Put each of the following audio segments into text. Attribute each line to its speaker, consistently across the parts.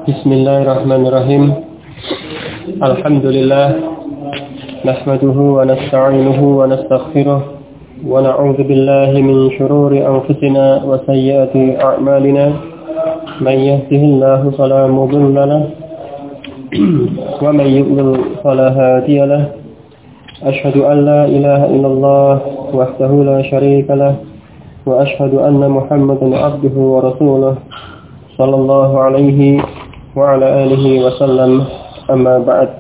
Speaker 1: Bismillahirrahmanirrahim. Alhamdulillah. Nahmaduhu wa nasta'inuhu wa nastaghfiruh. Wa na'udzu billahi min shururi anfusina wa sayyiati a'malina. Man yahdihillahu fala mudilla lahu wa man yudlil fala hadiya lahu. Ashhadu an la ilaha illallah wahdahu la syarika lahu wa ashhadu anna Muhammadan 'abduhu wa rasuluh sallallahu alaihi wa ala alihi wa sallam. Amma ba'd.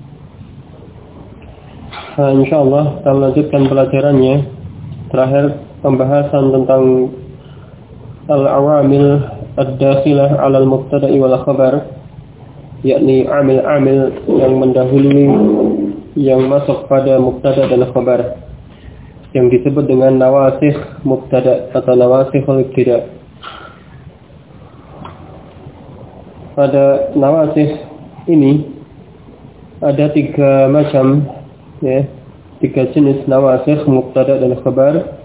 Speaker 1: Insyaallah kita melanjutkan pelajarannya. Terakhir pembahasan tentang al-awamil ad-dakhilah 'ala al-mubtada'i wal khabar, yakni amil-amil yang mendahului yang masuk pada mubtada dan khabar, yang disebut dengan nawasikh mubtada atau nawasikhul ibtida'. Pada nawasikh ini ada 3 macam, ya, 3 jenis nawasikh mubtada dan khabar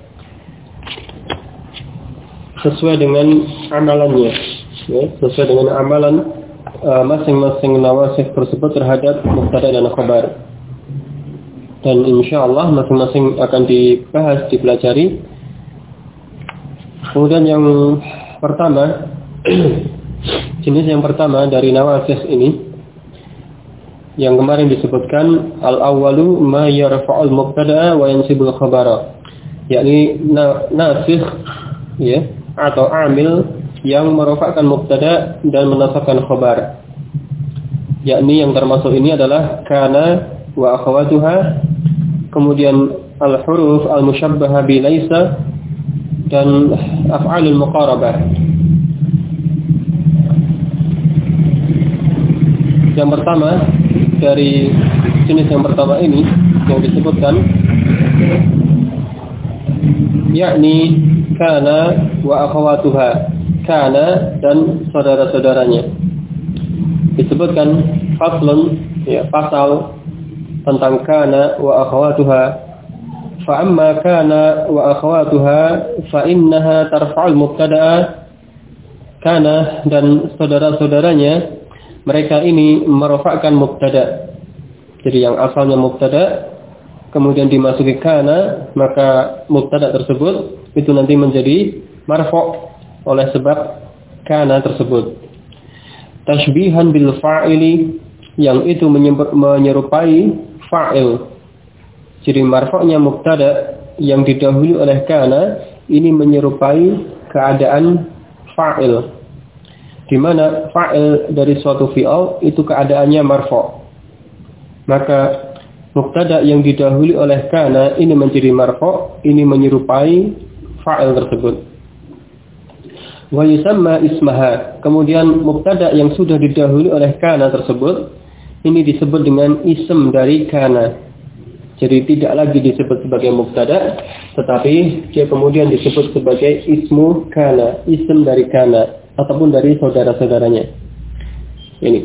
Speaker 1: sesuai dengan amalannya, ya, sesuai dengan amalan masing-masing nawasikh tersebut terhadap mubtada dan khabar. Dan insyaallah masing-masing akan dibahas, dipelajari. Kemudian yang pertama, jenis yang pertama dari nawasikh ini yang kemarin disebutkan, al-awwalu ma yarfa'ul mubtada'a wa yansibul khabara, yakni nasikh, ya, atau amil yang merafa'kan mubtada dan menasabkan khabar. Yakni yang termasuk ini adalah kana wa akhawatuha, kemudian al-huruf al-musyabbaha bi laisa, dan af'alul muqarabah. Yang pertama dari jenis yang pertama ini yang disebutkan, yakni kana wa akhawatuha, kana dan saudara-saudaranya. Disebutkan faslun, ya, pasal tentang kana wa akhawatuha. Fa amma kana wa akhawatuha fa innaha tarfa'ul mubtada'a. Kana dan saudara-saudaranya, mereka ini merafa'kan mubtada. Jadi yang asalnya mubtada kemudian dimasuki kana, maka mubtada tersebut itu nanti menjadi marfu' oleh sebab kana tersebut. Tashbihan bil fa'ili, yang itu menyerupai fa'il. Jadi marfu'nya mubtada yang didahului oleh kana ini menyerupai keadaan fa'il, di mana fa'il dari suatu fi'il itu keadaannya marfu'. Maka mubtada yang didahului oleh kana ini menjadi marfu', ini menyerupai fa'il tersebut. Wa yusamma ismaha, kemudian mubtada yang sudah didahului oleh kana tersebut ini disebut dengan ism dari kana. Jadi tidak lagi disebut sebagai mubtada, tetapi dia kemudian disebut sebagai ismu kana, ism dari kana ataupun dari saudara-saudaranya. Ini.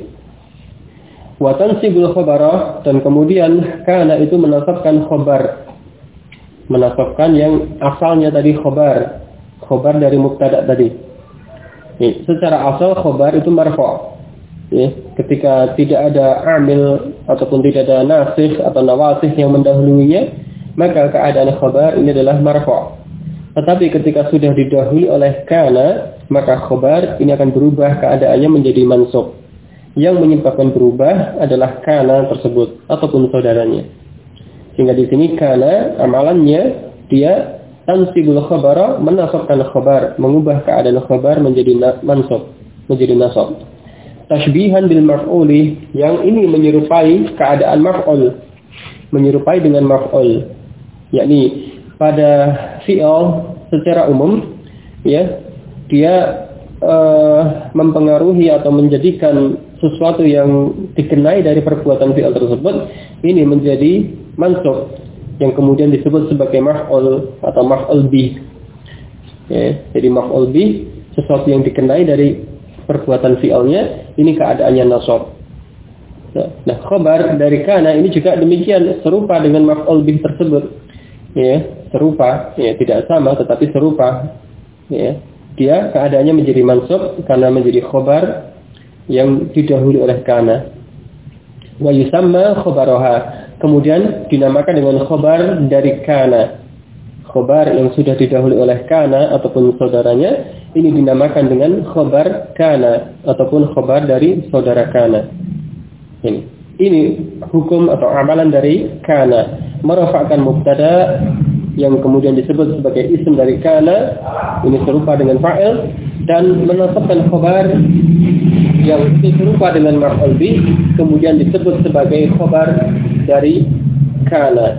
Speaker 1: Wa tansibul khabara, dan kemudian kana itu menasabkan khabar. Menasabkan yang asalnya tadi khabar dari mubtada tadi. Ini, secara asal khabar itu marfu'. Ya, ketika tidak ada amil ataupun tidak ada nasikh atau nawasikh yang mendahulunya, maka keadaan khabar ini adalah marfu'. Tetapi ketika sudah didahului oleh kana, maka khabar ini akan berubah keadaannya menjadi mansub. Yang menyebabkan berubah adalah kana tersebut ataupun saudaranya. Sehingga di sini kana amalannya dia tansibul khabara, menasabkan khabar, mengubah keadaan khabar menjadi mansub, menjadi nasab. Tashbihan bil maf'uli, yang ini menyerupai keadaan maf'ul, menyerupai dengan maf'ul, yakni pada fi'il secara umum, ya, dia mempengaruhi atau menjadikan sesuatu yang dikenai dari perbuatan fi'il tersebut ini menjadi mansub, yang kemudian disebut sebagai maf'ul atau maf'ul bih. Ya, jadi maf'ul bih, sesuatu yang dikenai dari perbuatan fi'ilnya, ini keadaannya nasab. Nah, khabar dari kana ini juga demikian, serupa dengan maf'ul bih tersebut. Ya, serupa, ya, tidak sama tetapi serupa. Ya, dia keadaannya menjadi mansub karena menjadi khabar yang didahului oleh kana. Wa yusamma khabaraha, kemudian dinamakan dengan khabar dari kana. Khabar yang sudah didahului oleh kana ataupun saudaranya, ini dinamakan dengan khabar kana ataupun khabar dari saudara kana. Ini hukum atau amalan dari kana, merafa'kan mubtada yang kemudian disebut sebagai isim dari kana, ini serupa dengan fa'il, dan menasabkan khabar yang serupa dengan maf'ul bih, kemudian disebut sebagai khabar dari kana.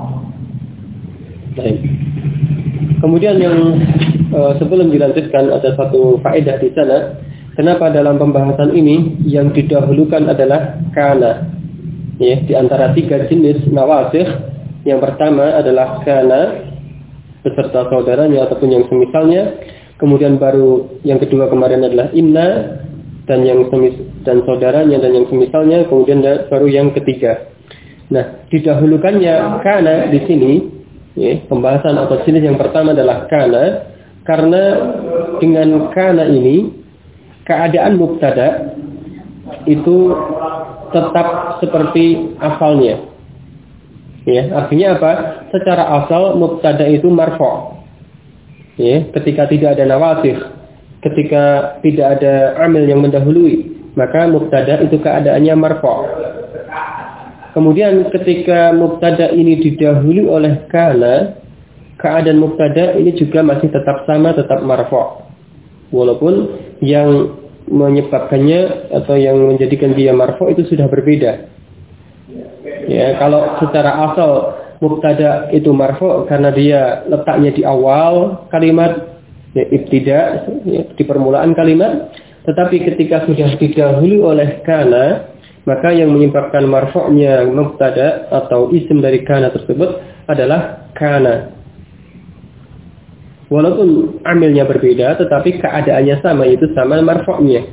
Speaker 1: Baik. Kemudian yang sebelum dilanjutkan ada satu faedah di sana. Kenapa dalam pembahasan ini yang didahulukan adalah kana? Ya, di antara 3 jenis nawasikh, yang pertama adalah kana beserta saudaranya ataupun yang semisalnya. Kemudian baru yang kedua kemarin adalah inna dan saudaranya dan yang semisalnya. Kemudian baru yang ketiga. Nah, didahulukannya kana di sini. Ya, pembahasan atau jenis yang pertama adalah kana, karena dengan kana ini keadaan mubtada itu tetap seperti asalnya. Ya, artinya apa? Secara asal mubtada itu marfu'. Ya, ketika tidak ada nawasikh, ketika tidak ada amil yang mendahului, maka mubtada itu keadaannya marfu'. Kemudian ketika mubtada ini didahului oleh kana, keadaan mubtada ini juga masih tetap sama, tetap marfu'. Walaupun yang menyebabkannya atau yang menjadikan dia marfu' itu sudah berbeda. Ya, kalau secara asal mubtada itu marfu' karena dia letaknya di awal kalimat, ya, ibtida, ya, di permulaan kalimat, tetapi ketika sudah didahului oleh kana, maka yang menyebabkan marfu'nya mubtada atau isim dari kana tersebut adalah kana. Walaupun amilnya berbeda, tetapi keadaannya sama, yaitu sama marfu'nya.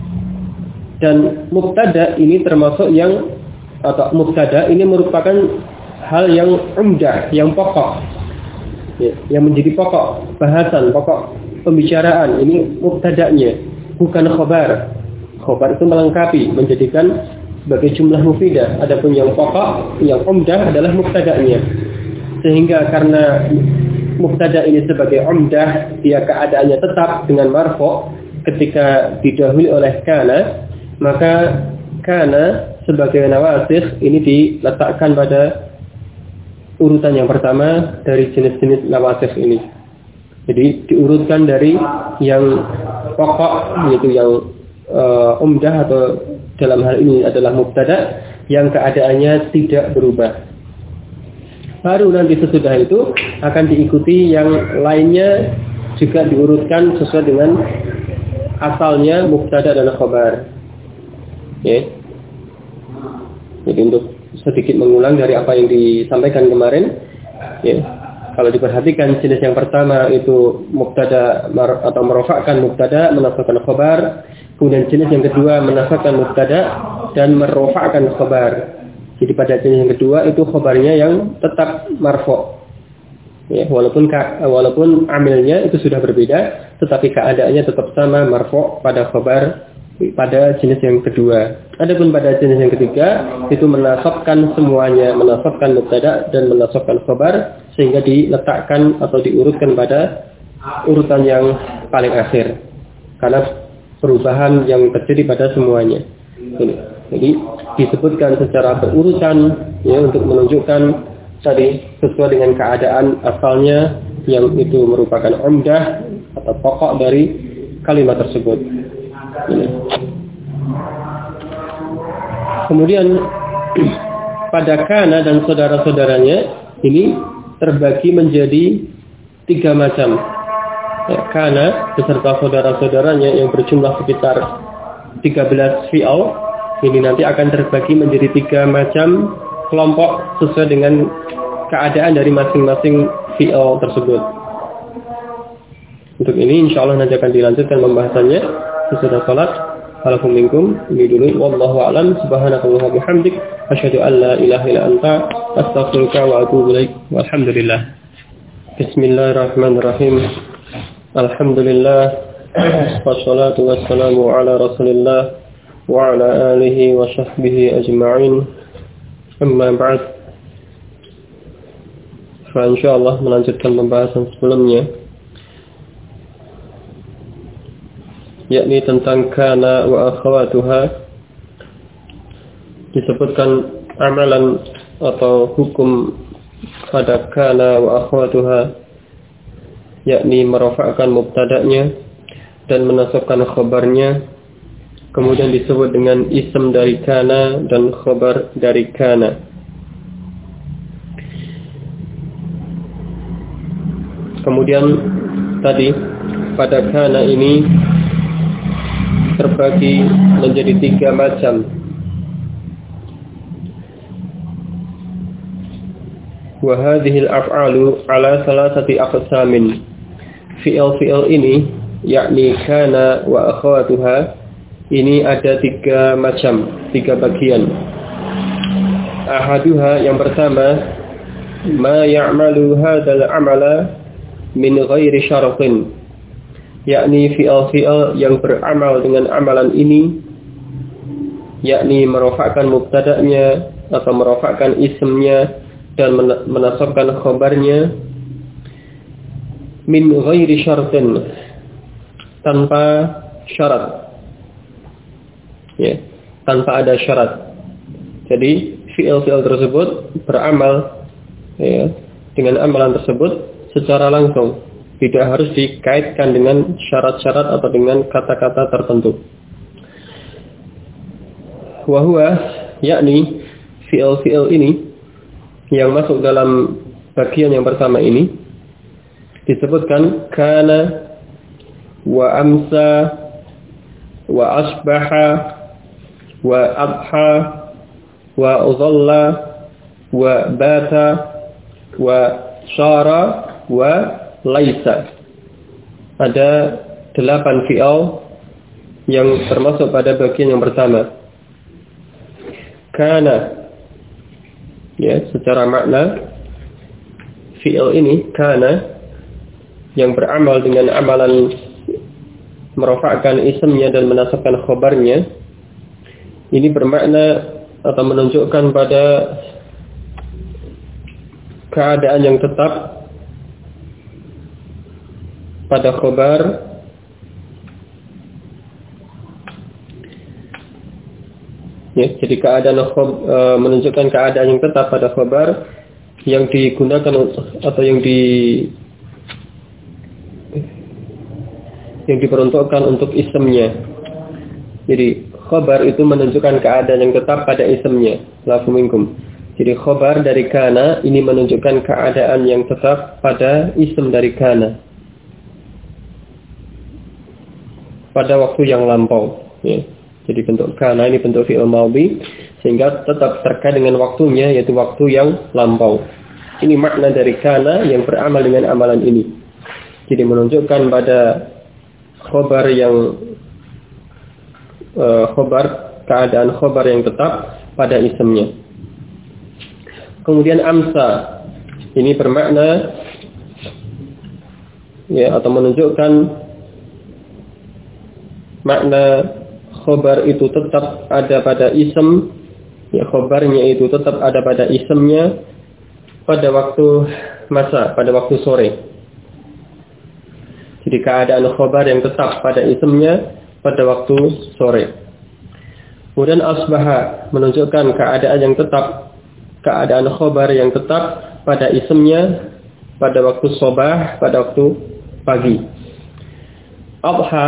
Speaker 1: Dan mubtada ini termasuk mubtada ini merupakan hal yang umdah, yang pokok, ya, yang menjadi pokok bahasan, pokok pembicaraan. Ini mubtadanya, bukan khobar. Khobar itu melengkapi, menjadikan sebagai jumlah mufidah. Adapun yang pokok, yang umdah adalah mubtadanya. Sehingga karena mubtada ini sebagai umdah, dia keadaannya tetap dengan marfu' ketika didahului oleh kana, maka kana sebagai nawasikh ini diletakkan pada urutan yang pertama dari jenis-jenis nawasikh ini. Jadi diurutkan dari yang pokok, yaitu yang umdah atau dalam hal ini adalah mubtada yang keadaannya tidak berubah. Baru nanti sesudah itu akan diikuti yang lainnya juga diurutkan sesuai dengan asalnya mubtada dan khabar. Ya. Jadi untuk sedikit mengulang dari apa yang disampaikan kemarin, ya. Kalau diperhatikan jenis yang pertama itu mubtada atau merofakkan mubtada, menasabkan khabar. Kemudian jenis yang kedua menasabkan mubtada dan merofakkan khabar. Jadi pada jenis yang kedua itu khabarnya yang tetap marfu'. Ya, walaupun amilnya itu sudah berbeda, tetapi keadaannya tetap sama, marfu' pada khabar pada jenis yang kedua. Adapun pada jenis yang ketiga itu menasabkan semuanya, menasabkan mubtada dan menasabkan khabar, sehingga diletakkan atau diurutkan pada urutan yang paling akhir karena perubahan yang terjadi pada semuanya. Jadi disebutkan secara berurutan, ya, untuk menunjukkan tadi sesuai dengan keadaan asalnya yang itu merupakan umdah atau pokok dari kalimat tersebut. Ini. Kemudian pada kana dan saudara-saudaranya ini terbagi menjadi 3 macam. Ya, kana beserta saudara-saudaranya yang berjumlah sekitar 13 fi'al ini nanti akan terbagi menjadi 3 macam kelompok sesuai dengan keadaan dari masing-masing fi'al tersebut. Untuk ini insyaallah nanti akan dilanjutkan pembahasannya sesudah salat. Walakum minkum, ini dulu. Wallahu a'lam. Subhanakallahumma bihamdik, asyhadu an la ilaha illa anta, astaghfiruka wa atubu ilaik. Walhamdulillah. Bismillahirrahmanirrahim. Alhamdulillah. Wassalatu wassalamu ala Rasulillah وعلى آله وصحبه أجمعين أما بعد فإنشاءالlah melanjutkan pembahasan sebelumnya, yakni tentang kana wa akhawatuha. Disebutkan amalan atau hukum pada kana wa akhawatuha, yakni merafa'kan mubtada'nya dan menasabkan khabarnya, kemudian disebut dengan ism dari kana dan khabar dari kana. Kemudian tadi pada kana ini terbagi menjadi 3 macam. Wa hadhihi al-af'alu ala thalathati aqsamin. Fi'il ini yakni kana wa akhawatuha ini ada 3 macam, 3 bagian. Ahaduha, yang pertama, ma ya'malu hadzal amala min ghairi syaratin, yakni fi'il yang beramal dengan amalan ini, yakni merafa'kan mubtada'nya atau merafa'kan ismnya dan menasabkan khabarnya, min ghairi syaratin, tanpa syarat, ya, tanpa ada syarat. Jadi fi'il tersebut beramal, ya, dengan amalan tersebut secara langsung, tidak harus dikaitkan dengan syarat-syarat atau dengan kata-kata tertentu. Wa huwa, yakni fi'il ini yang masuk dalam bagian yang pertama ini disebutkan kana wa amsa wa asbaha wa adha wa udhalla wa bata wa syara wa laisa. Ada 8 fi'il yang termasuk pada bagian yang pertama. Kana, ya, secara makna fi'il ini kana yang beramal dengan amalan merafa'kan ismnya dan menasabkan khabarnya, ini bermakna atau menunjukkan pada keadaan yang tetap pada khabar, ya, jadi keadaan menunjukkan keadaan yang tetap pada khabar yang digunakan atau yang diperuntukkan untuk ismnya. Jadi khabar itu menunjukkan keadaan yang tetap pada ismnya. Lafu minkum. Jadi khabar dari kana ini menunjukkan keadaan yang tetap pada ism dari kana pada waktu yang lampau, ya. Jadi bentuk kana ini bentuk fi'il madhi sehingga tetap terkait dengan waktunya, yaitu waktu yang lampau. Ini makna dari kana yang beramal dengan amalan ini. Jadi menunjukkan pada khabar yang keadaan khabar yang tetap pada ismnya. Kemudian amsa ini bermakna, ya, atau menunjukkan makna khabar itu tetap ada pada ism, ya, khabarnya itu tetap ada pada ismnya pada waktu masa, pada waktu sore. Jadi keadaan khabar yang tetap pada ismnya pada waktu sore. Kemudian asbaha menunjukkan keadaan yang tetap, keadaan khabar yang tetap pada ismnya pada waktu sobah, pada waktu pagi. Adha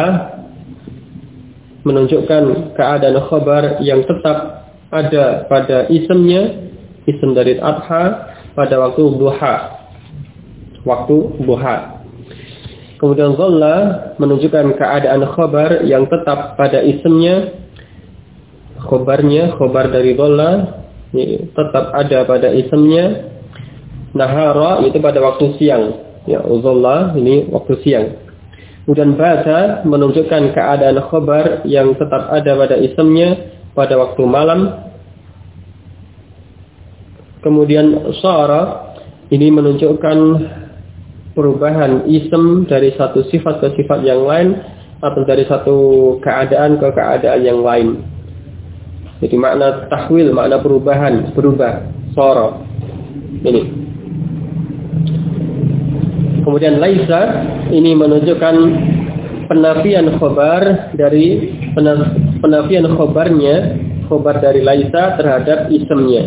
Speaker 1: menunjukkan keadaan khabar yang tetap ada pada ismnya, ism dari adha, pada waktu duha, waktu duha. Kemudian dhalla menunjukkan keadaan khabar yang tetap pada ismnya, khabarnya, khabar dari dhalla tetap ada pada ismnya. Nahara itu pada waktu siang, ya, dhalla ini waktu siang. Kemudian bata menunjukkan keadaan khabar yang tetap ada pada ismnya pada waktu malam. Kemudian syara ini menunjukkan perubahan ism dari satu sifat ke sifat yang lain atau dari satu keadaan ke keadaan yang lain. Jadi makna tahwil, makna perubahan, berubah, soro. Ini. Kemudian laisa ini menunjukkan penafian khobar dari penafian khobarnya, khobar dari laisa terhadap isimnya.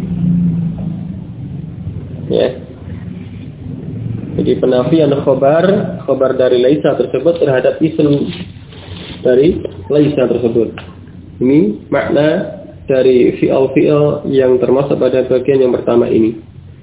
Speaker 1: Ya. Jadi penafian khobar dari laisa tersebut terhadap isim dari laisa tersebut. Ini makna dari fi'al yang termasuk pada bagian yang pertama ini.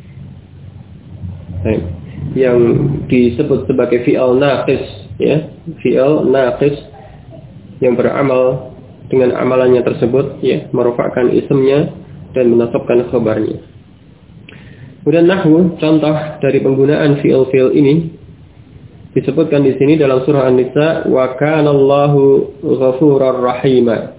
Speaker 1: Yang disebut sebagai fi'al naqis, ya, fi'al naqis yang beramal dengan amalannya tersebut, ya, merofakkan isimnya dan menasabkan khabarnya. Kemudian nahwu, contoh dari penggunaan fi'al ini disebutkan di sini dalam surah An-Nisa, wa kana Allahu ghafurar rahima.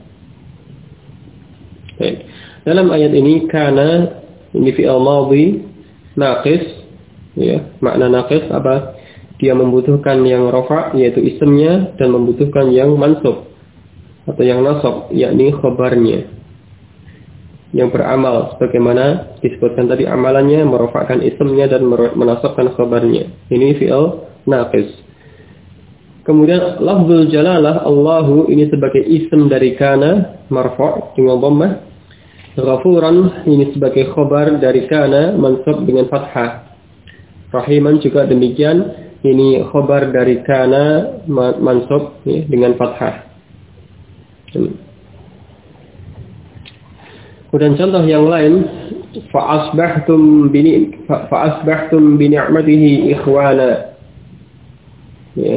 Speaker 1: Dalam ayat ini kana ini fi'al madhi naqis, ya, makna naqis apa? Dia membutuhkan yang rafa yaitu isimnya dan membutuhkan yang mansub atau yang nasab yakni khabarnya yang beramal sebagaimana disebutkan tadi, amalannya merofakkan isimnya dan menasabkan khabarnya. Ini fi'al naqis. Kemudian lafzul jalalah Allahu ini sebagai isim dari kana marfu' dengan dhammah. Ghafuran ini sebagai khabar dari kana mansub dengan fathah. Rahiman juga demikian, ini khabar dari kana mansub, ya, dengan fathah. Kemudian contoh yang lain, fa'asbahtum bi ni'matihi ikhwana. Ya.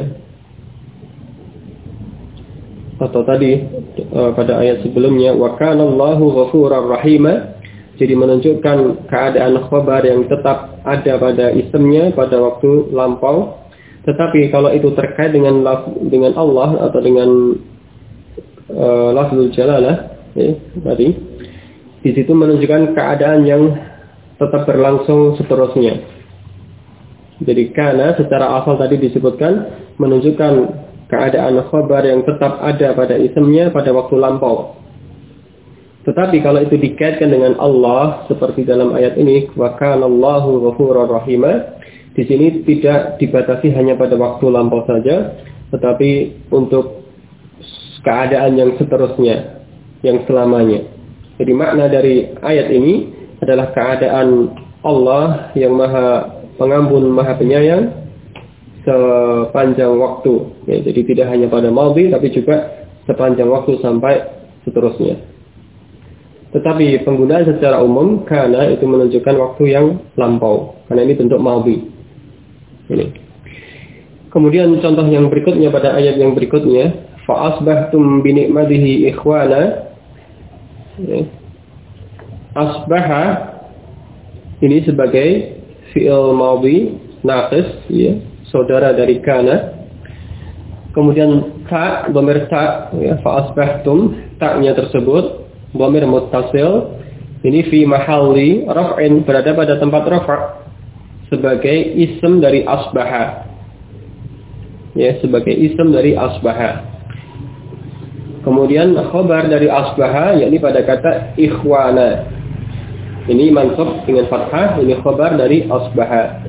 Speaker 1: Atau tadi pada ayat sebelumnya, wa kana Allahu ghafurar rahima. Jadi menunjukkan keadaan khabar yang tetap ada pada isimnya pada waktu lampau. Tetapi kalau itu terkait dengan Allah atau dengan lafzul jalalah, ya, tadi di situ menunjukkan keadaan yang tetap berlangsung seterusnya. Jadi kana secara asal tadi disebutkan menunjukkan keadaan khabar yang tetap ada pada isimnya pada waktu lampau. Tetapi kalau itu dikaitkan dengan Allah seperti dalam ayat ini, wa kana Allahu ghafurur rahima, di sini tidak dibatasi hanya pada waktu lampau saja, tetapi untuk keadaan yang seterusnya, yang selamanya. Jadi makna dari ayat ini adalah keadaan Allah yang maha pengampun, maha penyayang sepanjang waktu. Ya, jadi tidak hanya pada madhi, tapi juga sepanjang waktu sampai seterusnya. Tetapi penggunaan secara umum karena itu menunjukkan waktu yang lampau, karena ini bentuk madhi. Ini. Kemudian contoh yang berikutnya pada ayat yang berikutnya, fa asbahtum bi ni'matihi ikhwana. Ya. Asbaha ini sebagai fi'il madhi naqis, ya, saudara dari kana. Kemudian ta, dhamir ta, ya, fa asbahtum, ta-nya tersebut dhamir muttasil, ini fi mahalli raf'in, berada pada tempat rafa' sebagai isim dari asbaha. Ya, sebagai isim dari asbaha. Kemudian khabar dari asbaha yakni pada kata ikhwana. Ini mansub dengan fathah, ini khabar dari asbaha.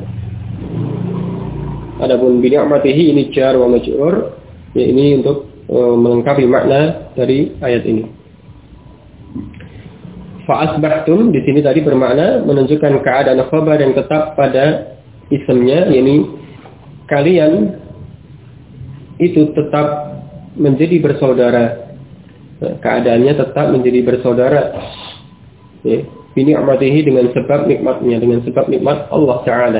Speaker 1: Adapun bi ni'matihi ini jar wa majrur, ya, ini untuk melengkapi makna dari ayat ini. Fa asbahtum di sini tadi bermakna menunjukkan keadaan khabar yang tetap pada isimnya, yakni kalian itu tetap menjadi bersaudara. Keadaannya tetap menjadi bersaudara, ya, bi ni'matihi dengan sebab nikmatnya, dengan sebab nikmat Allah Ta'ala.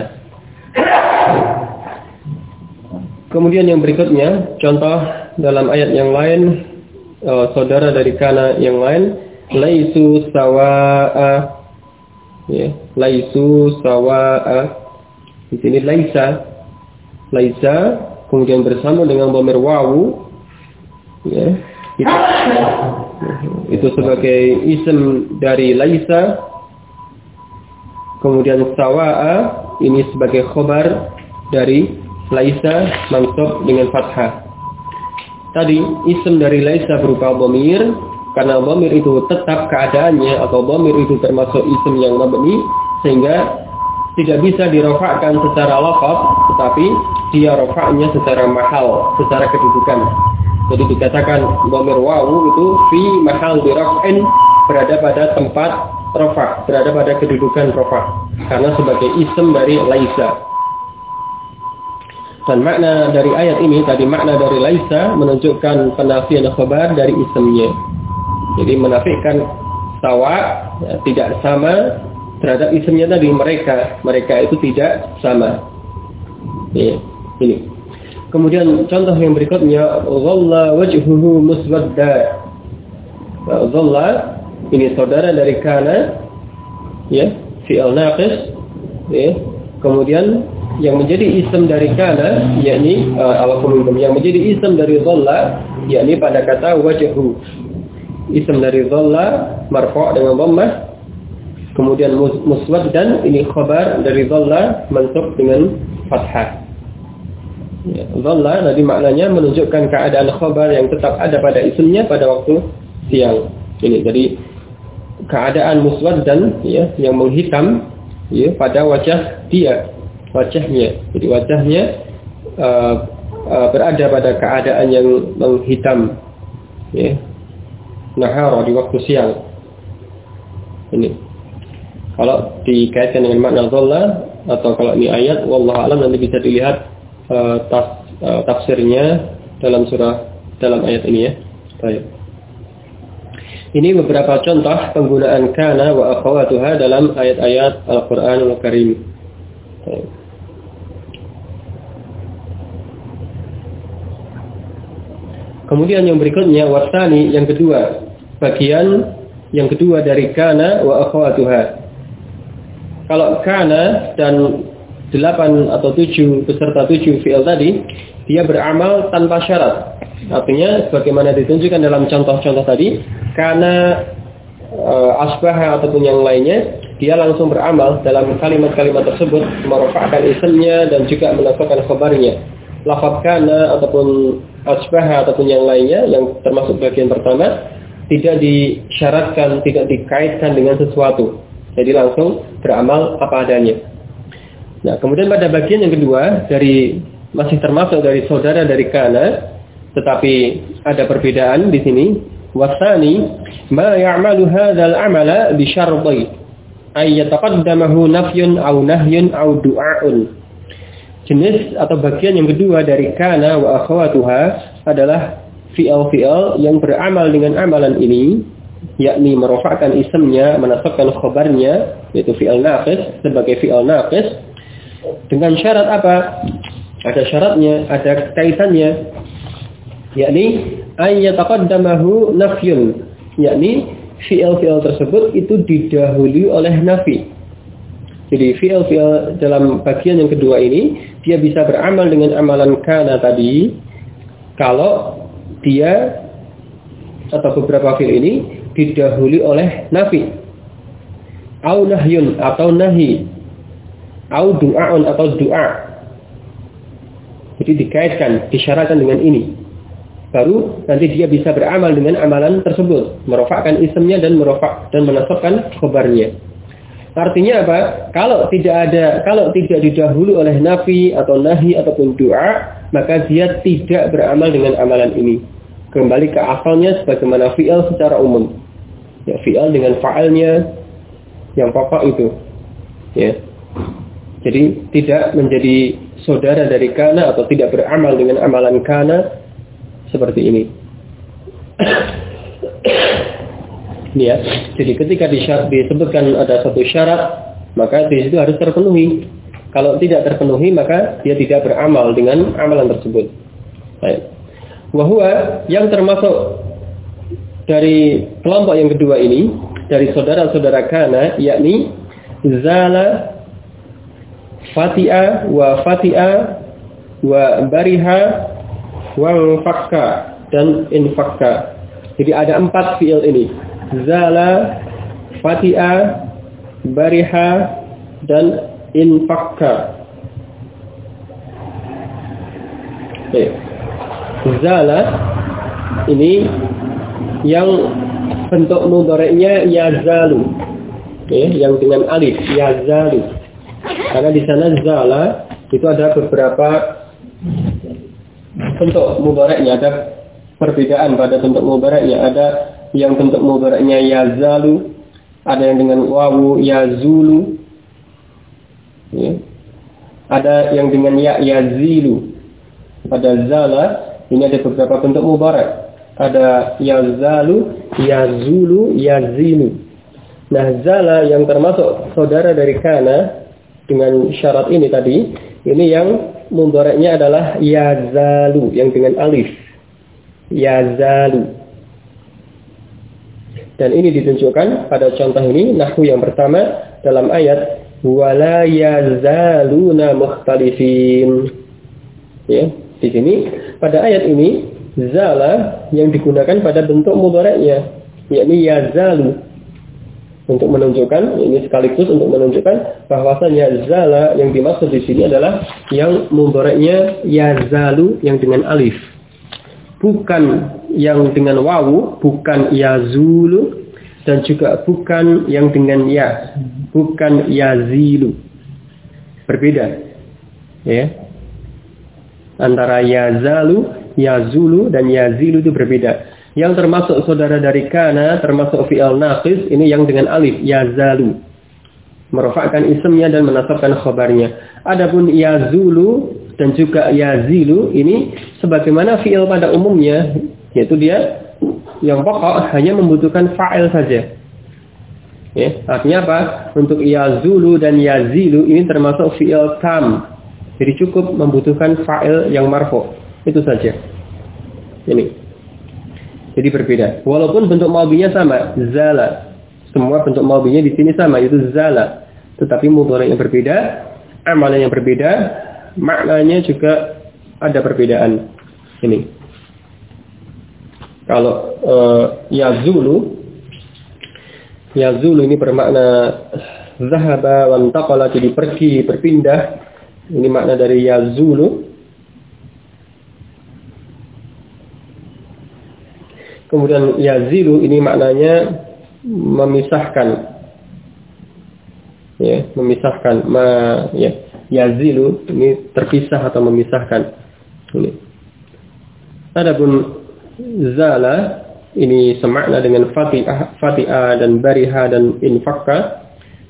Speaker 1: Kemudian yang berikutnya, contoh dalam ayat yang lain, saudara dari kana yang lain, laisu sawa'a, ya, laisu sawa'a. Di sini laisa, kemudian bersama dengan dhamir wawu, ya. Itu sebagai isim dari laisa. Kemudian sawa'a ini sebagai khabar dari laisa mansub dengan fathah. Tadi isim dari laisa berupa dhamir, Karena dhamir itu tetap keadaannya atau dhamir itu termasuk isim yang mabni, sehingga tidak bisa dirofakkan secara lafaz, tetapi dia rofaknya secara mahal, secara kedudukan. Jadi dikatakan dhamir wawu itu fi mahal diraf'in, berada pada tempat rofa, berada pada kedudukan rofa, karena sebagai isim dari laisa. Dan makna dari ayat ini tadi, makna dari laisa menunjukkan penafian khabar dari isimnya. Jadi menafikan sawa, ya, tidak sama terhadap isimnya tadi, mereka itu tidak sama. Ya, ini. Kemudian contoh yang berikutnya, dhalla wajhuhu muswadda. Dhalla ini saudara dari kana, ya, fi'il naqis, ya. Kemudian yang menjadi isim dari kana, yakni yang menjadi isim dari dhalla, yakni pada kata wajhu. Isim dari dhalla marfu' dengan dhammah. Kemudian muswaddan ini khabar dari dhalla mansub dengan fathah. Ya, dhalla tadi maknanya menunjukkan keadaan khabar yang tetap ada pada isimnya pada waktu siang. Ini jadi keadaan muswaddan, ya, yang menghitam, ya, pada wajahnya. Jadi wajahnya berada pada keadaan yang menghitam, ya, nahara di waktu siang. Ini kalau dikaitkan dengan makna dhalla, atau kalau ini ayat, wallahu a'lam, nanti bisa dilihat tafsirnya dalam ayat ini, ya. Baik. Ini beberapa contoh penggunaan kana wa akhawatuha dalam ayat-ayat Al-Qur'anul Karim. Baik. Kemudian yang berikutnya wasani, yang kedua, bagian yang kedua dari kana wa akhawatuha. Kalau kana dan 8 atau 7 beserta 7 fi'il tadi, dia beramal tanpa syarat. Artinya sebagaimana ditunjukkan dalam contoh-contoh tadi, kana asbaha ataupun yang lainnya, dia langsung beramal dalam kalimat-kalimat tersebut, merofakkan isimnya dan juga menasabkan khabarnya. Lafaz kana ataupun asbaha ataupun yang lainnya yang termasuk bagian pertama tidak disyaratkan, tidak dikaitkan dengan sesuatu. Jadi langsung beramal apa adanya. Nah, kemudian pada bagian yang kedua masih termasuk dari saudara dari kana, tetapi ada perbedaan di sini. Wasani ma ya'malu hadzal amala bi syartai ay yataqaddamahu nafyun aw nahyun aw du'aun. Jenis atau bagian yang kedua dari kana wa akhawatuha adalah fi'il yang beramal dengan amalan ini, yakni merofakkan isimnya, menasabkan khabarnya, yaitu fi'il naqis sebagai fi'il naqis, dengan syarat apa? Ada syaratnya, ada kaitannya, yakni ay yataqaddamahu nafyun, yakni fi'il tersebut itu didahului oleh nafi. Jadi fi'il dalam bagian yang kedua ini, dia bisa beramal dengan amalan kana tadi kalau dia atau beberapa fi'il ini didahului oleh nafi, au nahyun atau nahi, au du'aun atau du'a. Jadi dikaitkan, disyaratkan dengan ini. Baru nanti dia bisa beramal dengan amalan tersebut, merofakkan isimnya dan menasabkan khabarnya. Artinya apa? Kalau tidak didahului oleh nafi atau nahi ataupun doa, maka dia tidak beramal dengan amalan ini. Kembali ke asalnya sebagaimana fi'il secara umum. Ya, fi'il dengan fa'alnya yang pokok itu. Ya. Jadi tidak menjadi saudara dari kana atau tidak beramal dengan amalan kana seperti ini. Ya, jadi ketika disebutkan ada satu syarat, maka di situ harus terpenuhi. Kalau tidak terpenuhi, maka dia tidak beramal dengan amalan tersebut. Baik. Wahua yang termasuk dari kelompok yang kedua ini, dari saudara-saudara kana, yakni zala, fati'a, wa bariha, wa fakka, dan infakka. Jadi ada 4 fi'il ini. Zala, fati'a, bariha, dan infakka. Zala ini yang bentuk mudhari'nya yazalu. Ya, yang dengan alif, yazalu. Karena di sana zala itu ada beberapa bentuk mudhari'nya, ada perbedaan pada bentuk mudhari'nya. Ada yang bentuk mudhari'nya yazalu, ada yang dengan wawu yazulu. Ya. Ada yang dengan ya yazilu. Pada zala ini ada beberapa bentuk mudhari'. Ada yazalu, yazulu, yazilu. Nah, zala yang termasuk saudara dari kana dengan syarat ini tadi, ini yang mudhari'nya adalah yazalu yang dengan alif. Yazalu. Dan ini ditunjukkan pada contoh ini nahwu yang pertama dalam ayat wala yazaluna mukhtalifin. Ya, di sini pada ayat ini zala yang digunakan pada bentuk mudhari'nya, yakni yazalu. Untuk menunjukkan, ini sekaligus untuk menunjukkan bahwasanya zala yang dimaksud di sini adalah yang mudhari'nya yazalu yang dengan alif. Bukan yang dengan wawu, bukan yazulu, dan juga bukan yang dengan ya, bukan yazilu. Berbeda. Ya. Antara yazalu, yazulu, dan yazilu itu berbeda. Yang termasuk saudara dari kana, termasuk fi'il naqis, ini yang dengan alif, yazalu. Merofakkan isimnya dan menasabkan khabarnya. Adapun yazulu dan juga yazilu, ini sebagaimana fi'il pada umumnya, yaitu dia yang pokok hanya membutuhkan fa'il saja. Ya, artinya apa? Untuk yazulu dan yazilu ini termasuk fi'il tam. Jadi cukup membutuhkan fa'il yang marfu. Itu saja. Ini. Jadi berbeda. Walaupun bentuk madhinya sama, zala. Semua bentuk madhinya di sini sama, yaitu zala. Tetapi mudhari' yang berbeda, amalan yang berbeda, maknanya juga ada perbedaan. Ini. Kalau yazulu ini bermakna zahaba wa intaqala, jadi pergi, berpindah. Ini makna dari yazulu. Kemudian yazilu ini maknanya memisahkan. Ya, memisahkan. Ya, yazilu ini terpisah atau memisahkan. Ini. Adapun zala ini semakna dengan fati'ah dan bariha dan infakka.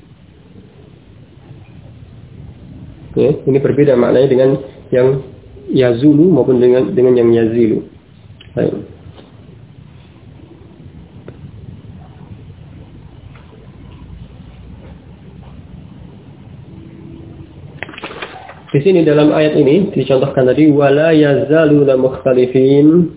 Speaker 1: Ya, ini berbeda maknanya dengan yang yazulu maupun dengan yang yazilu. Baik. Di sini dalam ayat ini dicontohkan tadi wala yazaluna mukhtalifin.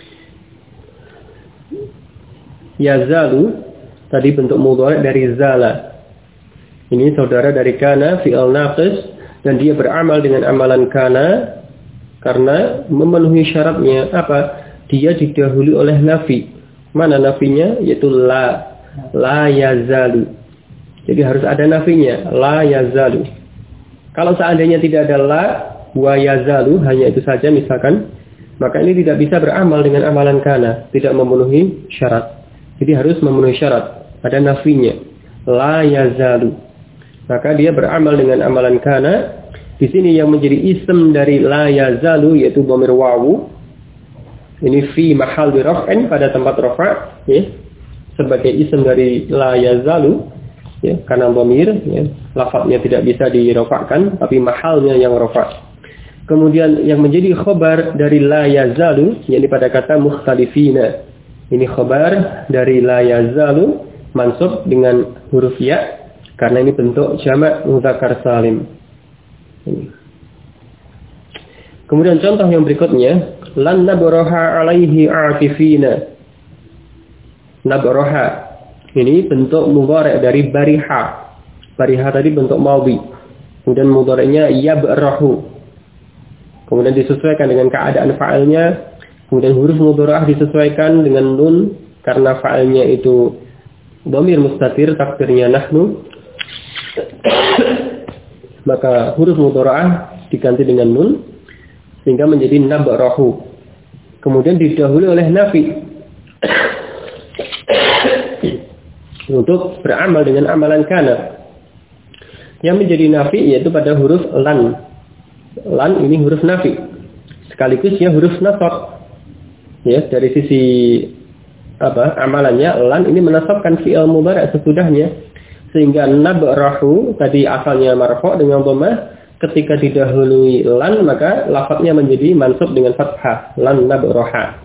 Speaker 1: Yazalu tadi bentuk mudhari' dari zala. Ini saudara dari kana fi'il naqis dan dia beramal dengan amalan kana karena memenuhi syaratnya apa? Dia didahului oleh nafi. Mana nafinya? Yaitu la yazalu. Jadi harus ada nafinya, la yazalu. Kalau seandainya tidak ada la wa yazalu, hanya itu saja misalkan, maka ini tidak bisa beramal dengan amalan kana, tidak memenuhi syarat. Jadi harus memenuhi syarat, ada nafinya, la yazalu. Maka dia beramal dengan amalan kana. Di sini yang menjadi ism dari la yazalu yaitu dhamir wawu. Ini fi mahal raf'in, pada tempat rafa', ya. Sebagai ism dari la yazalu. Ya, karena dhamir, ya, lafadznya tidak bisa dirofakkan, tapi mahalnya yang rofa. Kemudian yang menjadi khobar dari la yazalu, yakni pada kata mukhtalifina. Ini khobar dari la yazalu, mansub dengan huruf ya, karena ini bentuk jamak mudzakkar salim. Ini. Kemudian contoh yang berikutnya, lan nabroha alaihi akifina. Nabroha. Ini bentuk mudhari' dari bariha. Bariha tadi bentuk madhi. Kemudian mudhari'nya yabrahu. Kemudian disesuaikan dengan keadaan fa'ilnya. Kemudian huruf mudhari'ah disesuaikan dengan nun karena fa'ilnya itu dhamir mustatir, takdirnya nahnu. Maka huruf mudhari'ah diganti dengan nun sehingga menjadi nabrahu. Kemudian didahului oleh nafi. untuk beramal dengan amalan kana. Yang menjadi nafi yaitu pada huruf lan. Lan ini huruf nafi. Sekaligus ya huruf nasab. Ya, dari sisi amalannya lan ini menasabkan fi'il mudhari' sesudahnya, sehingga nabrahu tadi asalnya marfu' dengan dhammah, ketika didahului lan maka lafadznya menjadi mansub dengan fathah, lan nabraha.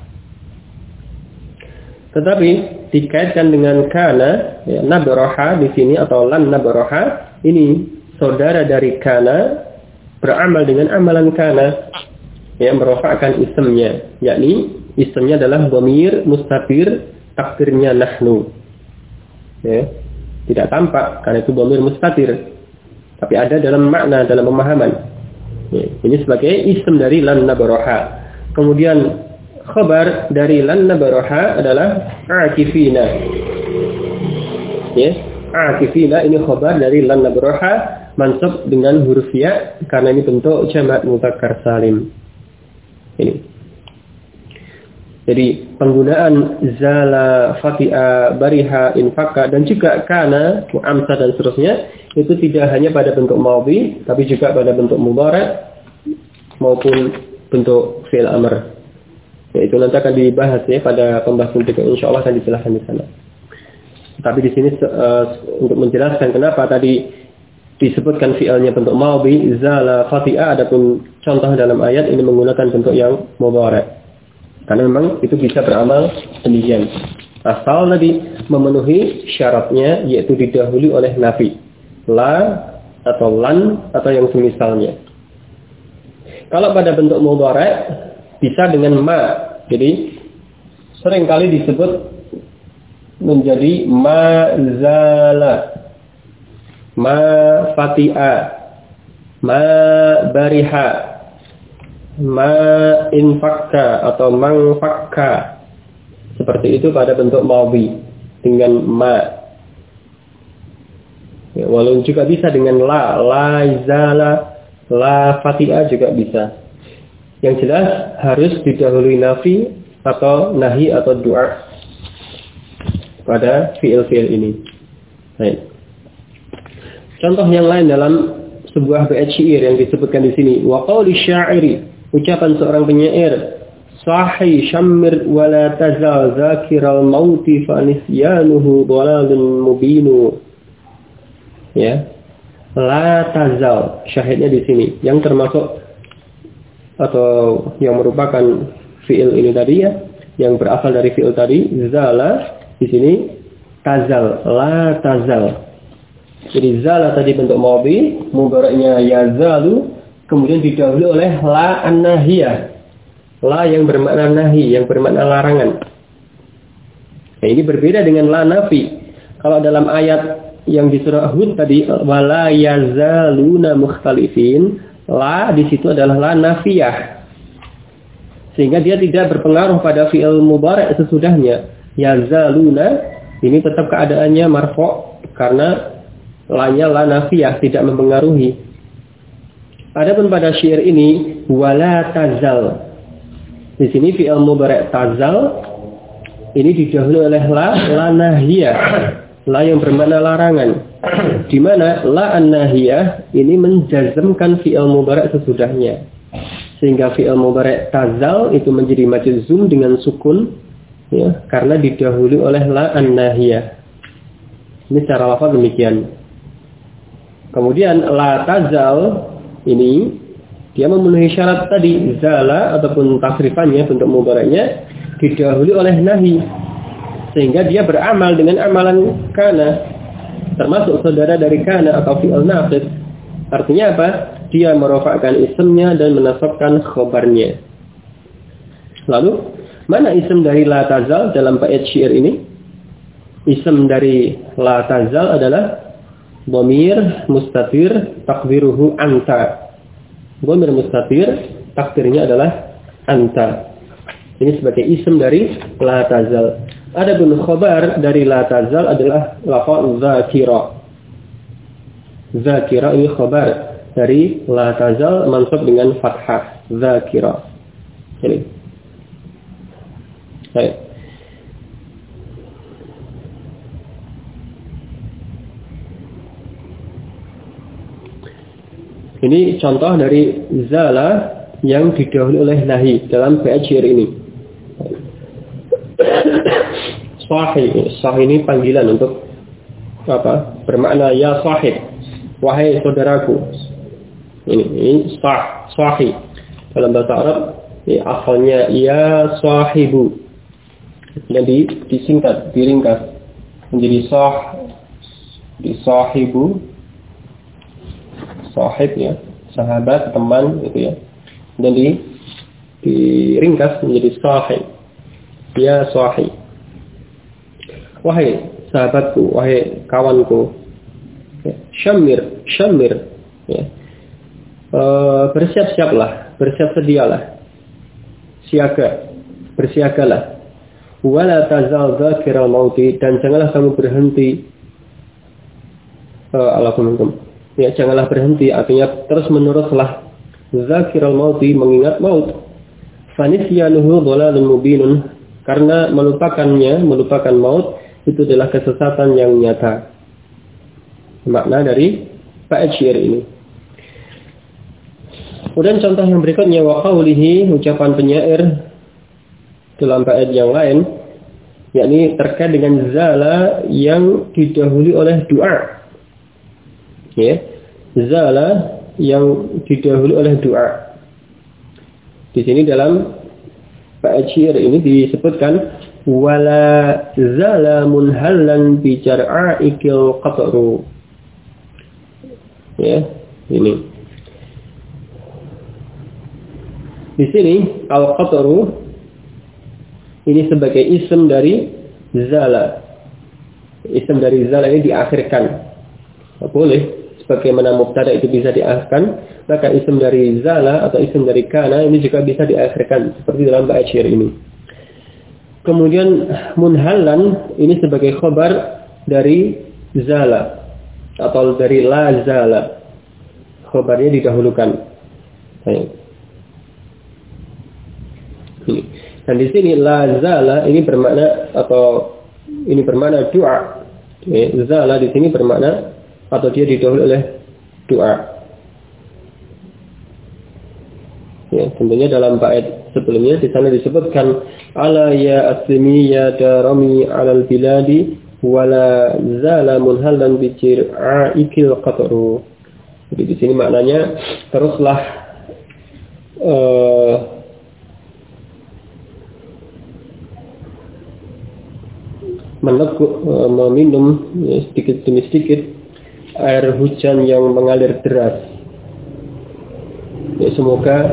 Speaker 1: Tetapi dikaitkan dengan kana, ya, nabraha di sini atau lan nabraha ini saudara dari kana beramal dengan amalan kana, yang merofakkan ismnya, yakni ismnya adalah dhamir mustatir, takdirnya nahnu. Ya, tidak tampak karena itu dhamir mustatir, tapi ada dalam makna, dalam pemahaman. Ya, ini sebagai ism dari lan nabraha. Kemudian khabar dari lan nabraha adalah akifina. Ya, akifina ini khabar dari lan nabraha, mansub dengan huruf ya karena ini bentuk jamak mudzakkar salim. Ini. Jadi penggunaan zala, fati'a, bariha, infaka dan juga kana, amsa dan seterusnya itu tidak hanya pada bentuk madhi tapi juga pada bentuk mudhari' maupun bentuk fi'il amr. Itu nanti akan dibahas ya pada pembahasan berikutnya, insyaallah akan dijelaskan di sana. Tapi di sini untuk menjelaskan kenapa tadi disebutkan fi'ilnya bentuk madhi, zala, fati'a, adapun contoh dalam ayat ini menggunakan bentuk yang mudhari'. Karena memang itu bisa beramal demikian. Asal tadi memenuhi syaratnya yaitu didahului oleh nafi. La atau lan atau yang semisalnya. Kalau pada bentuk mudhari' bisa dengan ma. Jadi seringkali disebut menjadi ma zala, ma fati'a, ma bariha, ma infakka atau mang fakka. Seperti itu pada bentuk madhi dengan ma. Ya, walaupun juga bisa dengan la zala, la fatiha juga bisa. Yang jelas harus didahului nafi atau nahi atau doa pada fi'il-fi'il ini. Baik. Contoh yang lain dalam sebuah bait syair yang disebutkan di sini, wa qauli syairi, ucapan seorang penyair, sahi syammir wa la tazal zakiral mauti fa nisyanuhu dhalalun mubinu. Ya. La tazal, syahidnya di sini yang termasuk atau yang merupakan fi'il ini tadi ya, yang berasal dari fi'il tadi zala, di sini tazal, la tazal. Jadi zala tadi bentuk madhi, mudhari'nya yazalu, kemudian didahului oleh la an-nahiyah. La yang bermakna nahi, yang bermakna larangan. Nah, ini berbeda dengan la nafi. Kalau dalam ayat yang di surah Hud tadi wala yazaluna mukhtalifin, la di situ adalah la nafiyah. Sehingga dia tidak berpengaruh pada fi'il mudhari' sesudahnya. Yazaluna ini tetap keadaannya marfu' karena la-nya la nafiyah, tidak mempengaruhi. Adapun pada syair ini wala tazal. Di sini fi'il mudhari' tazal ini didahului oleh la nahiyah, la yang bermakna larangan. Di mana la an-nahiyah ini menjazmkan fi'il mudhari' sesudahnya. Sehingga fi'il mudhari' tazal itu menjadi majzum dengan sukun ya, karena didahului oleh la an-nahiyah. Ini secara lafaz demikian. Kemudian la tazal ini dia memenuhi syarat tadi, zala ataupun tasrifannya bentuk mudhari'nya didahului oleh nahi, sehingga dia beramal dengan amalan kana, termasuk saudara dari kana atau fi'il naqis. Artinya apa? Dia merofakkan ismnya dan menasabkan khabarnya. Lalu mana ism dari la tazal dalam bait syair ini? Ism dari la tazal adalah dhamir mustatir takdiruhu anta. Dhamir mustatir takdirnya adalah anta. Ini sebagai ism dari la tazal. Adapun khabar dari la tazal adalah lafaz zakira. Zakira ini khabar dari la tazal mansub dengan fathah zakira. Ini. Baik. Ini contoh dari zala yang didahului oleh nahi dalam bait syair ini. Sahih ini panggilan untuk apa? Bermakna ya sahib, wahai saudaraku. Ini sahih. Dalam bahasa Arab, asalnya ya sahibu. Jadi disingkat, diringkas menjadi sahibu, sahib ya, sahabat, teman gitu ya. Dan diringkas menjadi sahib. Ya sahib. Wahai sahabatku, wahai kawanku. Ya. Syamir ya. Bersiap-siaplah, bersiap-sedialah. Bersiagalah. Wala tazal dzakiral mauti, dan janganlah kamu berhenti ya, janganlah berhenti, artinya terus meneruslah dzakiral mauti, mengingat maut. Fanisyanuhu dhalalun mubinun, karena melupakan maut itu adalah kesesatan yang nyata. Makna dari bait syair ini. Kemudian contoh yang berikutnya, wa qawlihi, ucapan penyair dalam bait yang lain, yakni terkait dengan zala yang didahului oleh doa. Ya, zala yang didahului oleh doa. Di sini dalam bait syair ini disebutkan wala zala munhallan bi jar'a'ikil qatru. Ya, ini. Di sini al-qatru ini sebagai isim dari zala. Isim dari zala ini diakhirkan. Boleh, sebagaimana mubtada itu bisa diakhirkan, maka isim dari zala atau isim dari kana ini juga bisa diakhirkan, seperti dalam bait syair ini. Kemudian munhalan ini sebagai khabar dari zala atau dari la zala. Khabarnya didahulukan. Baik. Ini. Dan di sini la zala ini bermakna doa. Ya, zala di sini bermakna atau dia didahului oleh doa. Ya, tentunya dalam bait sebelumnya di sana disebutkan ala ya aslimi ya darami alal biladi wala zala munhallan bi jir'aikil qatru. Jadi di sini maknanya teruslah meneguk, meminum ya, sedikit demi sedikit air hujan yang mengalir deras. Ya, semoga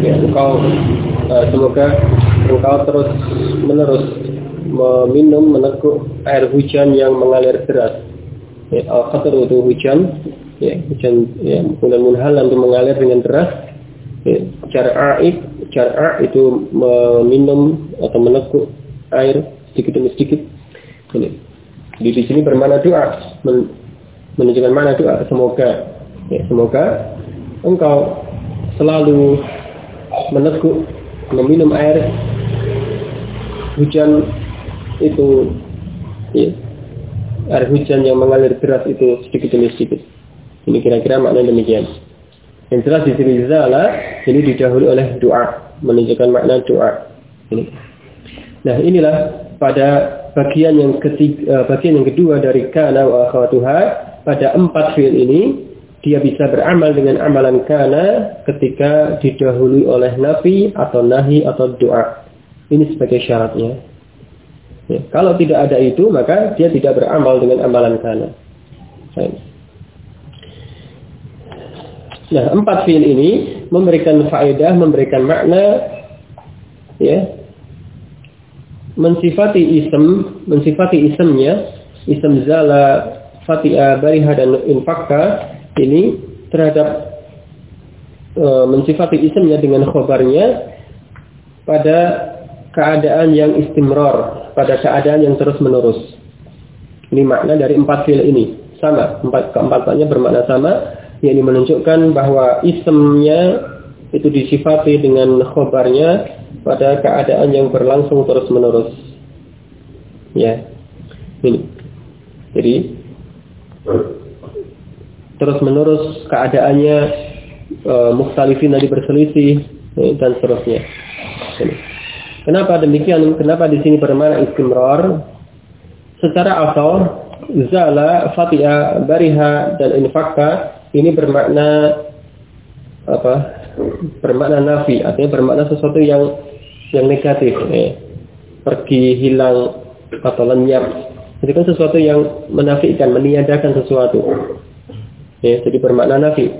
Speaker 1: engkau terus menerus meminum, meneguk air hujan yang mengalir deras. Ya, al-qatr itu hujan ya, kemudian munhalan itu mengalir dengan deras. Ya, jar'a itu meminum atau meneguk air sedikit demi sedikit. Ini. Jadi di sini bermakna doa, menunjukkan makna doa. Semoga engkau selalu meneguk, meminum air hujan itu, ya, air hujan yang mengalir deras itu sedikit demi sedikit. Ini kira-kira makna demikian. Yang jelas di sini zala ini didahului oleh doa, menunjukkan makna doa. Ini. Nah, inilah pada bagian yang kedua dari kana wa akhawatuha, pada 4 fi'il ini dia bisa beramal dengan amalan kana ketika didahului oleh nafi atau nahi atau doa. Ini sebagai syaratnya. Ya, kalau tidak ada itu maka dia tidak beramal dengan amalan kana. Nah, 4 fi'il ini memberikan faedah, memberikan makna, ya, mensifati isimnya, isim zala, fatiha, bariha dan infakka ini terhadap mensifati isimnya dengan khobarnya pada keadaan yang istimrar, pada keadaan yang terus menerus. Ini makna dari 4 fi'il ini sama, keempatnya bermakna sama, yakni menunjukkan bahwa isimnya itu disifati dengan khobarnya pada keadaan yang berlangsung terus menerus. Ya, ini. Jadi terus menerus keadaannya mukhtalifin tadi berselisih dan seterusnya. Kenapa demikian? Kenapa di sini bermakna istimrar? Secara asal zala, fatiha, bariha dan infakka ini bermakna apa? Bermakna nafi, artinya bermakna sesuatu yang negatif, pergi, hilang atau lenyap. Itu kan sesuatu yang menafikan, meniadakan sesuatu. Jadi bermakna nafi.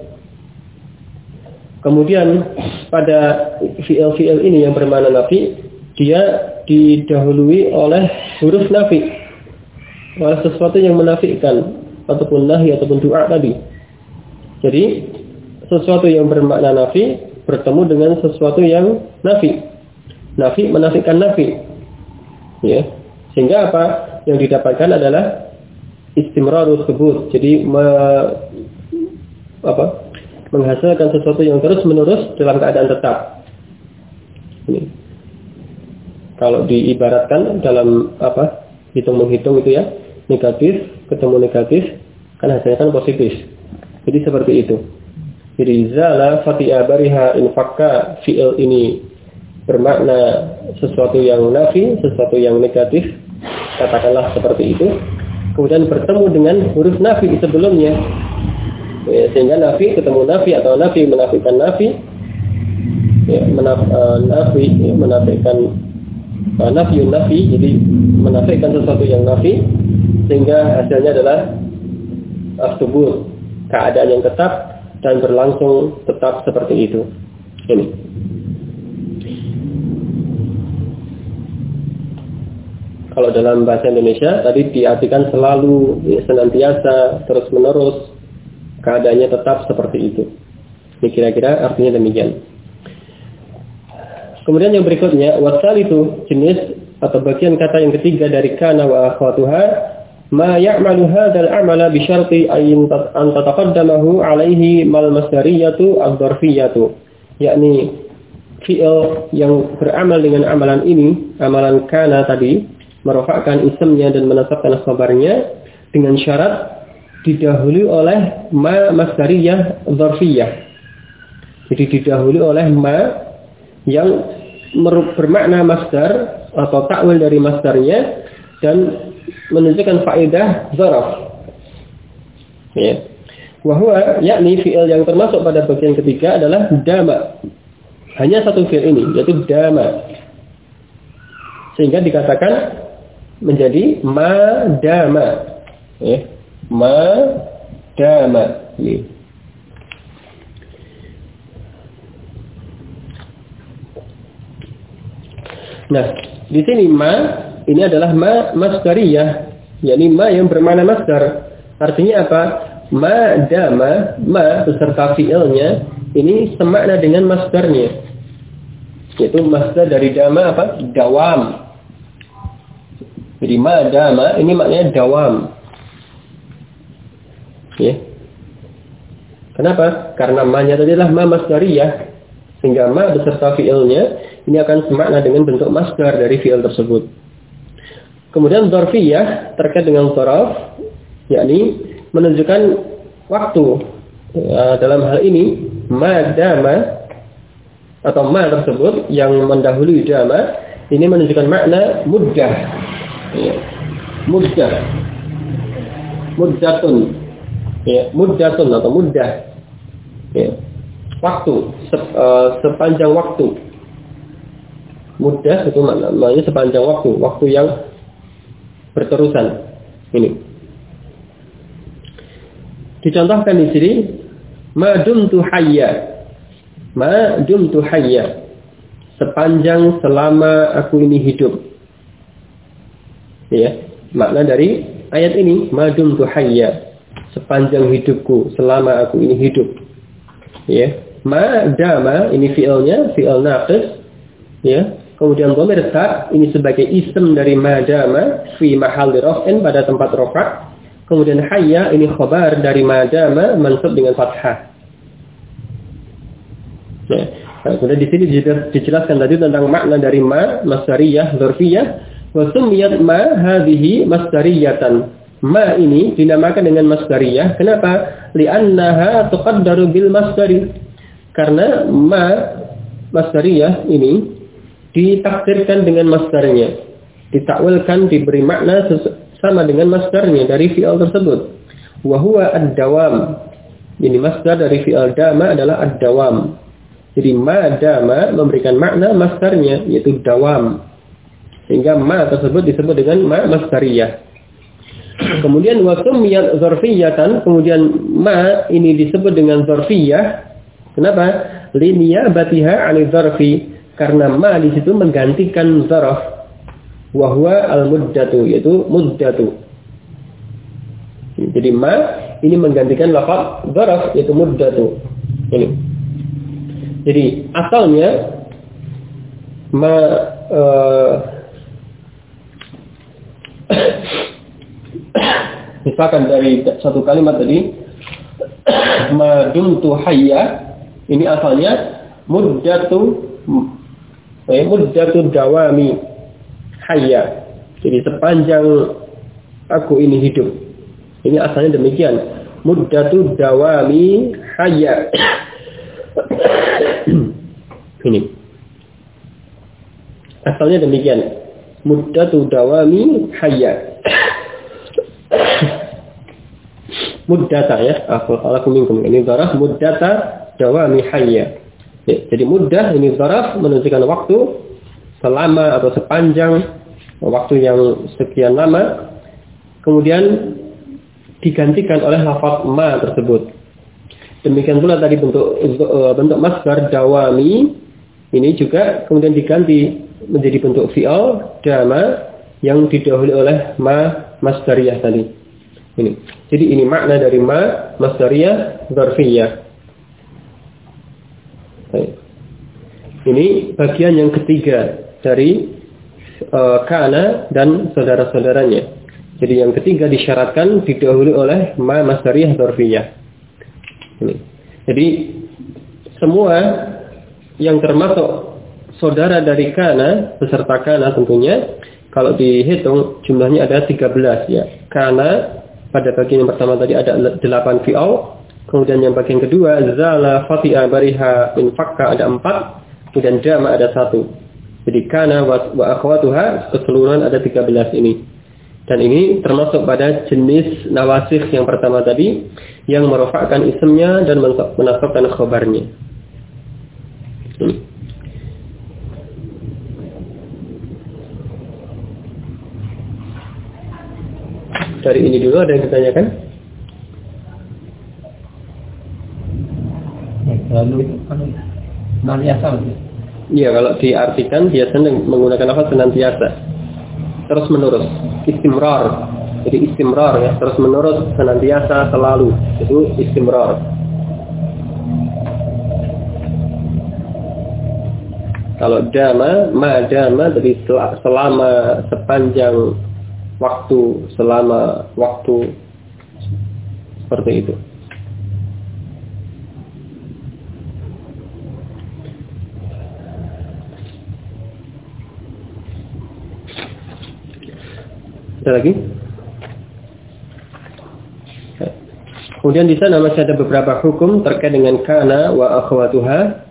Speaker 1: Kemudian pada fi'il ini yang bermakna nafi, dia didahului oleh huruf nafi, oleh sesuatu yang menafikan ataupun nahi ataupun doa tadi. Jadi sesuatu yang bermakna nafi bertemu dengan sesuatu yang nafi. Nafi menafikan nafi. Ya. Sehingga apa? Yang didapatkan adalah istimrarus subut. Jadi menghasilkan sesuatu yang terus-menerus dalam keadaan tetap. Ini. Kalau diibaratkan dalam hitung-menghitung itu ya, negatif ketemu negatif, kan hasilnya kan positif. Jadi seperti itu. Jadi zala, fatiha, bariha, infakka, fi'il ini bermakna sesuatu yang nafi, sesuatu yang negatif, katakanlah seperti itu. Kemudian bertemu dengan huruf nafi sebelumnya. Sehingga nafi ketemu nafi atau nafi menafikan nafi, menafikan nafiun nafi, jadi menafikan sesuatu yang nafi, sehingga hasilnya adalah as-subut, keadaan yang tetap dan berlangsung tetap seperti itu. Ini. Kalau dalam bahasa Indonesia tadi diartikan selalu, senantiasa, terus menerus. Keadaannya tetap seperti itu. Ini kira-kira artinya demikian. Kemudian yang berikutnya, wasal itu jenis atau bagian kata yang ketiga dari kana wa akhwatuha, ma ya'malu hadzal amala bi syarti an tataqaddamahu alaihi mal masdariyatu ad-dzarfiyatu. Yakni fi'il yang beramal dengan amalan ini, amalan kana tadi, merofakkan isimnya dan menetapkan khabarnya dengan syarat didahului oleh ma masdariyah dzarfiyah. Jadi didahului oleh ma yang bermakna masdar atau takwil dari masdarnya dan menunjukkan faedah zaraf. Ya. Wa huwa yakni fi'il yang termasuk pada bagian ketiga adalah dama. Hanya satu fi'il ini, yaitu dama. Sehingga dikatakan menjadi madama. Ya. Madama. Ya. Nah, di sini ma ini adalah ma masdariyah, yakni ma yang bermakna masdar. Artinya apa? Ma dama, ma beserta fi'ilnya ini semakna dengan masdarnya. Yaitu masdar dari dama apa? Dawam. Jadi ma dama ini maknanya dawam. Ya. Kenapa? Karena ma-nya tadi adalah ma masdariyah. Sehingga ma beserta fi'ilnya ini akan semakna dengan bentuk masdar dari fi'il tersebut. Kemudian dzarfiyah terkait dengan dzaraf, yakni menunjukkan waktu. Dalam hal ini ma dama atau ma tersebut yang mendahului dama ini menunjukkan makna muddah. Ya. Muddatun. Ya, muddatun atau muddah. Ya. Waktu, sepanjang waktu. Muddah itu maknanya sepanjang waktu yang berterusan. Ini. Dicontohkan di sini, ma dumtu hayya. Ma dumtu hayya. Sepanjang selama aku ini hidup. Ya, makna dari ayat ini, ma dumtu hayya. Sepanjang hidupku, selama aku ini hidup. Ya, ma dama ini fi'ilnya, fi'il naqis. Ya. Kemudian dhamir ta ini sebagai isim dari madama fi mahalli raf'in pada tempat rafa'. Kemudian hayya ini khabar dari madama mansub dengan fathah. Ya. Nah, kemudian di sini dijelaskan tadi tentang makna dari ma masdariyah dzarfiyah wa sumiyat ma hadhihi masdariyatan. Ma ini dinamakan dengan masdariyah. Kenapa? Li'annaha tuqaddaru bil masdari. Karena ma masdariyah ini ditakdirkan dengan masdarnya, ditakwilkan, diberi makna sama dengan masdarnya dari fi'al tersebut. Wa huwa ad-dawam. Ini masdar dari fi'al dama adalah ad-dawam. Jadi ma dama memberikan makna masdarnya yaitu dawam. Sehingga ma tersebut disebut dengan ma masdariyah. Kemudian wa sumiyat dzarfiyatan, kemudian ma ini disebut dengan dzarfiyah. Kenapa? Liniyabatiha 'ani dzarfi, karena ma di situ menggantikan dzaraf. Wa huwa al-muddatu, yaitu muddatu. Jadi ma ini menggantikan lafaz dzaraf yaitu muddatu. Ini. Jadi asalnya ma misalkan dari satu kalimat tadi ma dumtu hayya, ini asalnya muddatu dawami hayya. Jadi sepanjang aku ini hidup. Ini asalnya demikian. Muddatu dawami hayya. Ini. Asalnya demikian. Muddatu dawami hayya. Muddata ya. Aku minkum. Ini zaraf muddata dawami hayya. Ya, jadi muddah ini zaraf menunjukkan waktu selama atau sepanjang waktu yang sekian lama, kemudian digantikan oleh lafaz ma tersebut. Demikian pula tadi bentuk masdar dawami ini juga kemudian diganti menjadi bentuk fi'al dama yang didahului oleh ma masdariyah tadi. Ini. Jadi ini makna dari ma masdariyah dzarfiyah. Ini bagian yang ketiga dari kana dan saudara-saudaranya. Jadi yang ketiga disyaratkan didahului oleh ma masdariyah dzarfiyah. Ini. Jadi semua yang termasuk saudara dari kana beserta kana tentunya kalau dihitung jumlahnya ada 13 ya. Kana pada bagian yang pertama tadi ada 8 fi'al, kemudian yang bagian kedua zala fati'a bariha min fakka ada 4, kemudian dama ada 1. Jadi kana wa akhwatuha keseluruhan ada 13 ini. Dan ini termasuk pada jenis nawasikh yang pertama tadi yang merofakkan isimnya dan menasabkan khabarnya. Dari ini dulu ada yang ditanyakan?
Speaker 2: Lalu senantiasa.
Speaker 1: Iya, kalau diartikan biasanya menggunakan lafaz senantiasa. Terus menerus, istimrar. Jadi istimrar ya, terus menerus, senantiasa, selalu. Itu istimrar. Kalau dama, ma dama jadi selama sepanjang waktu, selama waktu seperti itu. Ada lagi? Kemudian di sana masih ada beberapa hukum terkait dengan kana wa akhwatuha.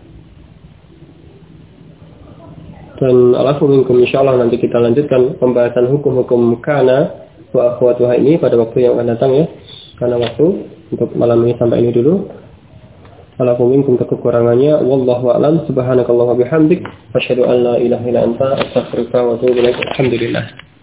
Speaker 1: Dan alhamdulillah insyaallah nanti kita lanjutkan pembahasan hukum-hukum kana wa akhwatuha ini pada waktu yang akan datang ya. Karena waktu untuk malam ini sampai ini dulu. Alhamdulillah kekurangannya wallahu a'lam. Subhanakallahumma bihamdik asyhadu an la ilaha illa anta astaghfiruka wa atubu ilaik. Alhamdulillah.